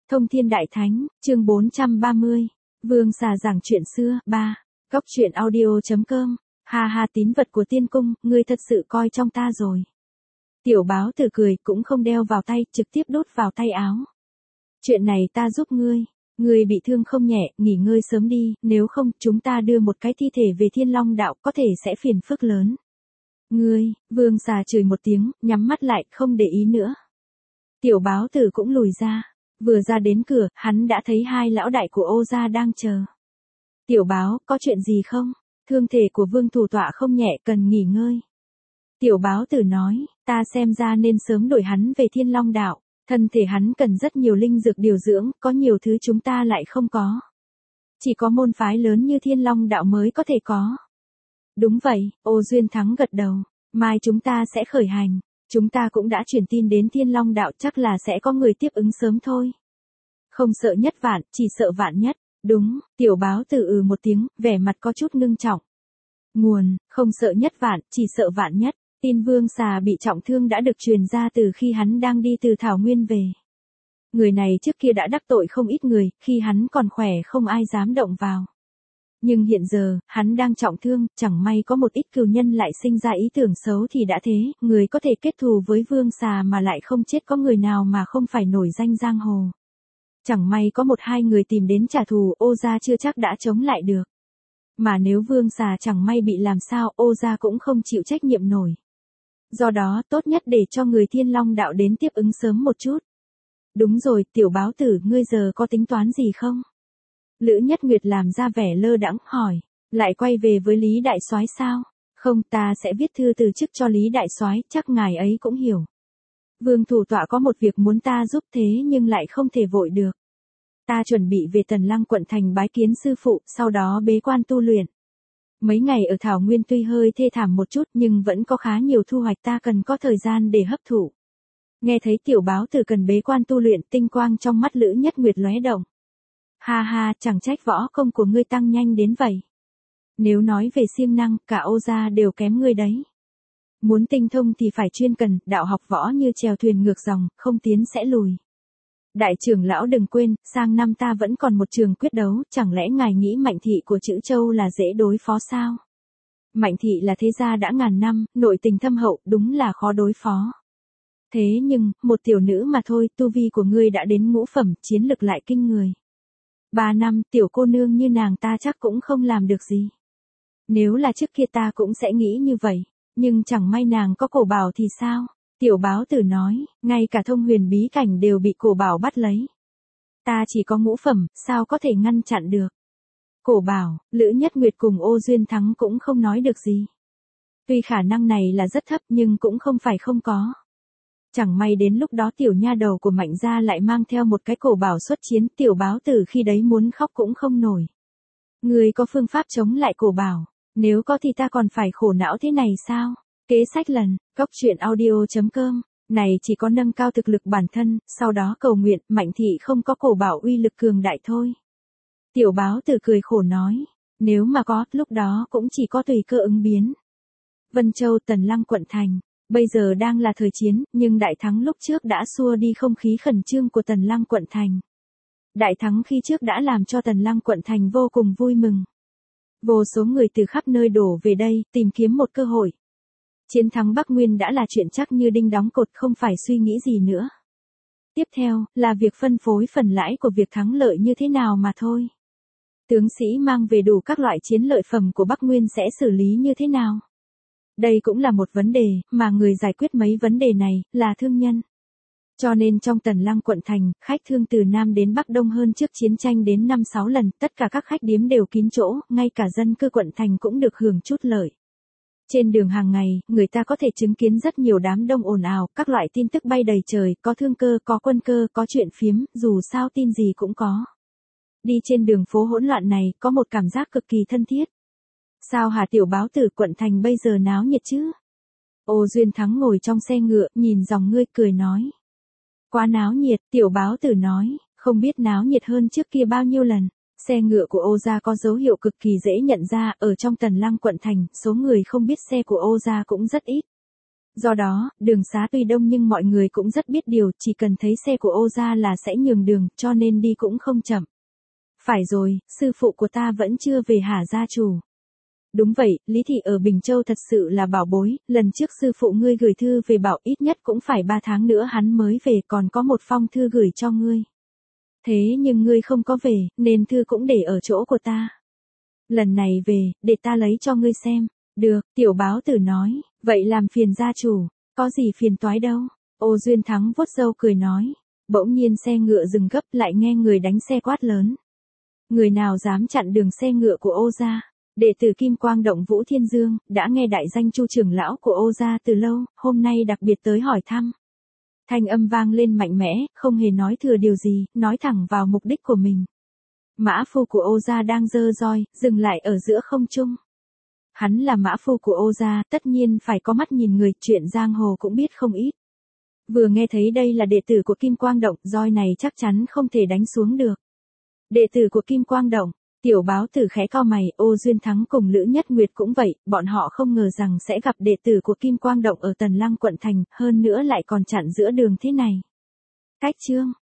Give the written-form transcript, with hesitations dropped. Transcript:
Thông Thiên Đại Thánh, chương 430. Vương xà giảng chuyện xưa, 3. Góc truyện audio.com. Ha ha, tín vật của tiên cung, ngươi thật sự coi trong ta rồi. Tiểu báo tử cười, cũng không đeo vào tay, trực tiếp đút vào tay áo. Chuyện này ta giúp ngươi. Ngươi bị thương không nhẹ, nghỉ ngơi sớm đi, nếu không, chúng ta đưa một cái thi thể về Thiên Long đạo, có thể sẽ phiền phức lớn. Ngươi, Vương xà chửi một tiếng, nhắm mắt lại, không để ý nữa. Tiểu báo tử cũng lùi ra. Vừa ra đến cửa, hắn đã thấy hai lão đại của Ô gia đang chờ. Tiểu báo, có chuyện gì không? Thương thể của Vương thủ tọa không nhẹ, cần nghỉ ngơi. Tiểu báo tử nói, ta xem ra nên sớm đuổi hắn về Thiên Long đạo. Thân thể hắn cần rất nhiều linh dược điều dưỡng, có nhiều thứ chúng ta lại không có. Chỉ có môn phái lớn như Thiên Long đạo mới có thể có. Đúng vậy, Ô Duyên Thắng gật đầu. Mai chúng ta sẽ khởi hành. Chúng ta cũng đã truyền tin đến Thiên Long đạo, chắc là sẽ có người tiếp ứng sớm thôi. Không sợ nhất vạn, chỉ sợ vạn nhất. Đúng, tiểu báo tử một tiếng, vẻ mặt có chút ngưng trọng. Nguồn, không sợ nhất vạn, chỉ sợ vạn nhất. Tin Vương xà bị trọng thương đã được truyền ra từ khi hắn đang đi từ Thảo Nguyên về. Người này trước kia đã đắc tội không ít người, khi hắn còn khỏe không ai dám động vào. Nhưng hiện giờ, hắn đang trọng thương, chẳng may có một ít cừu nhân lại sinh ra ý tưởng xấu thì đã thế, người có thể kết thù với Vương xà mà lại không chết có người nào mà không phải nổi danh giang hồ. Chẳng may có một hai người tìm đến trả thù, Ô gia chưa chắc đã chống lại được. Mà nếu Vương xà chẳng may bị làm sao, Ô gia cũng không chịu trách nhiệm nổi. Do đó, tốt nhất để cho người Thiên Long đạo đến tiếp ứng sớm một chút. Đúng rồi, tiểu báo tử, ngươi giờ có tính toán gì không? Lữ Nhất Nguyệt làm ra vẻ lơ đãng, hỏi. Lại quay về với Lý Đại Soái sao? Không, ta sẽ viết thư từ chức cho Lý Đại Soái, chắc ngài ấy cũng hiểu. Vương thủ tọa có một việc muốn ta giúp thế nhưng lại không thể vội được. Ta chuẩn bị về Tần Lăng quận thành bái kiến sư phụ, sau đó bế quan tu luyện. Mấy ngày ở Thảo Nguyên tuy hơi thê thảm một chút nhưng vẫn có khá nhiều thu hoạch, ta cần có thời gian để hấp thụ. Nghe thấy tiểu báo tử cần bế quan tu luyện, tinh quang trong mắt Lữ Nhất Nguyệt lóe động. Ha ha, chẳng trách võ công của ngươi tăng nhanh đến vậy. Nếu nói về siêng năng, cả Ô gia đều kém ngươi đấy. Muốn tinh thông thì phải chuyên cần, đạo học võ như chèo thuyền ngược dòng, không tiến sẽ lùi. Đại trưởng lão đừng quên, sang năm ta vẫn còn một trường quyết đấu, chẳng lẽ ngài nghĩ Mạnh thị của Trữ Châu là dễ đối phó sao? Mạnh thị là thế gia đã ngàn năm, nội tình thâm hậu, đúng là khó đối phó. Thế nhưng, một tiểu nữ mà thôi, tu vi của ngươi đã đến ngũ phẩm, chiến lực lại kinh người. 3 năm, tiểu cô nương như nàng ta chắc cũng không làm được gì. Nếu là trước kia ta cũng sẽ nghĩ như vậy, nhưng chẳng may nàng có cổ bảo thì sao? Tiểu báo tử nói, ngay cả thông huyền bí cảnh đều bị cổ bảo bắt lấy. Ta chỉ có ngũ phẩm, sao có thể ngăn chặn được? Cổ bảo, Lữ Nhất Nguyệt cùng Ô Duyên Thắng cũng không nói được gì. Tuy khả năng này là rất thấp nhưng cũng không phải không có. Chẳng may đến lúc đó tiểu nha đầu của Mạnh gia lại mang theo một cái cổ bảo xuất chiến, tiểu báo tử khi đấy muốn khóc cũng không nổi. Người có phương pháp chống lại cổ bảo, nếu có thì ta còn phải khổ não thế này sao? Kế sách lần, góc truyện audio.com, này chỉ có nâng cao thực lực bản thân, sau đó cầu nguyện, Mạnh thị không có cổ bảo uy lực cường đại thôi. Tiểu báo tử cười khổ nói, nếu mà có, lúc đó cũng chỉ có tùy cơ ứng biến. Vân Châu Tần Lăng quận thành, bây giờ đang là thời chiến, nhưng đại thắng lúc trước đã xua đi không khí khẩn trương của Tần Lăng quận thành. Đại thắng khi trước đã làm cho Tần Lăng quận thành vô cùng vui mừng. Vô số người từ khắp nơi đổ về đây, tìm kiếm một cơ hội. Chiến thắng Bắc Nguyên đã là chuyện chắc như đinh đóng cột, không phải suy nghĩ gì nữa. Tiếp theo, là việc phân phối phần lãi của việc thắng lợi như thế nào mà thôi. Tướng sĩ mang về đủ các loại chiến lợi phẩm của Bắc Nguyên sẽ xử lý như thế nào? Đây cũng là một vấn đề, mà người giải quyết mấy vấn đề này, là thương nhân. Cho nên trong Tần Lăng quận thành, khách thương từ Nam đến Bắc đông hơn trước chiến tranh đến 5-6 lần, tất cả các khách điếm đều kín chỗ, ngay cả dân cư quận thành cũng được hưởng chút lợi. Trên đường hàng ngày, người ta có thể chứng kiến rất nhiều đám đông ồn ào, các loại tin tức bay đầy trời, có thương cơ, có quân cơ, có chuyện phiếm, dù sao tin gì cũng có. Đi trên đường phố hỗn loạn này, có một cảm giác cực kỳ thân thiết. Sao hả tiểu báo tử, quận thành bây giờ náo nhiệt chứ? Ô Duyên Thắng ngồi trong xe ngựa, nhìn dòng ngươi cười nói. Quá náo nhiệt, tiểu báo tử nói, không biết náo nhiệt hơn trước kia bao nhiêu lần. Xe ngựa của Ô gia có dấu hiệu cực kỳ dễ nhận ra, ở trong Tần Lăng quận thành, số người không biết xe của Ô gia cũng rất ít. Do đó, đường xá tuy đông nhưng mọi người cũng rất biết điều, chỉ cần thấy xe của Ô gia là sẽ nhường đường, cho nên đi cũng không chậm. Phải rồi, sư phụ của ta vẫn chưa về hả gia chủ? Đúng vậy, Lý Thị ở Bình Châu thật sự là bảo bối, lần trước sư phụ ngươi gửi thư về bảo ít nhất cũng phải 3 tháng nữa hắn mới về, còn có một phong thư gửi cho ngươi. Thế nhưng ngươi không có về, nên thư cũng để ở chỗ của ta. Lần này về, để ta lấy cho ngươi xem. Được, tiểu báo tử nói, vậy làm phiền gia chủ, có gì phiền toái đâu. Ô Duyên Thắng vuốt râu cười nói. Bỗng nhiên xe ngựa dừng gấp, lại nghe người đánh xe quát lớn. Người nào dám chặn đường xe ngựa của Ô gia? Đệ tử Kim Quang Động Vũ Thiên Dương, đã nghe đại danh Chu trưởng lão của Ô gia từ lâu, hôm nay đặc biệt tới hỏi thăm. Thanh âm vang lên mạnh mẽ, không hề nói thừa điều gì, nói thẳng vào mục đích của mình. Mã phu của Ô gia đang giơ roi, dừng lại ở giữa không trung. Hắn là mã phu của Ô gia, tất nhiên phải có mắt nhìn người, chuyện giang hồ cũng biết không ít. Vừa nghe thấy đây là đệ tử của Kim Quang Động, roi này chắc chắn không thể đánh xuống được. Đệ tử của Kim Quang Động, tiểu báo tử khẽ cau mày, Ô Duyên Thắng cùng Lữ Nhất Nguyệt cũng vậy, bọn họ không ngờ rằng sẽ gặp đệ tử của Kim Quang Động ở Tần Lăng quận thành, hơn nữa lại còn chặn giữa đường thế này. Cách chương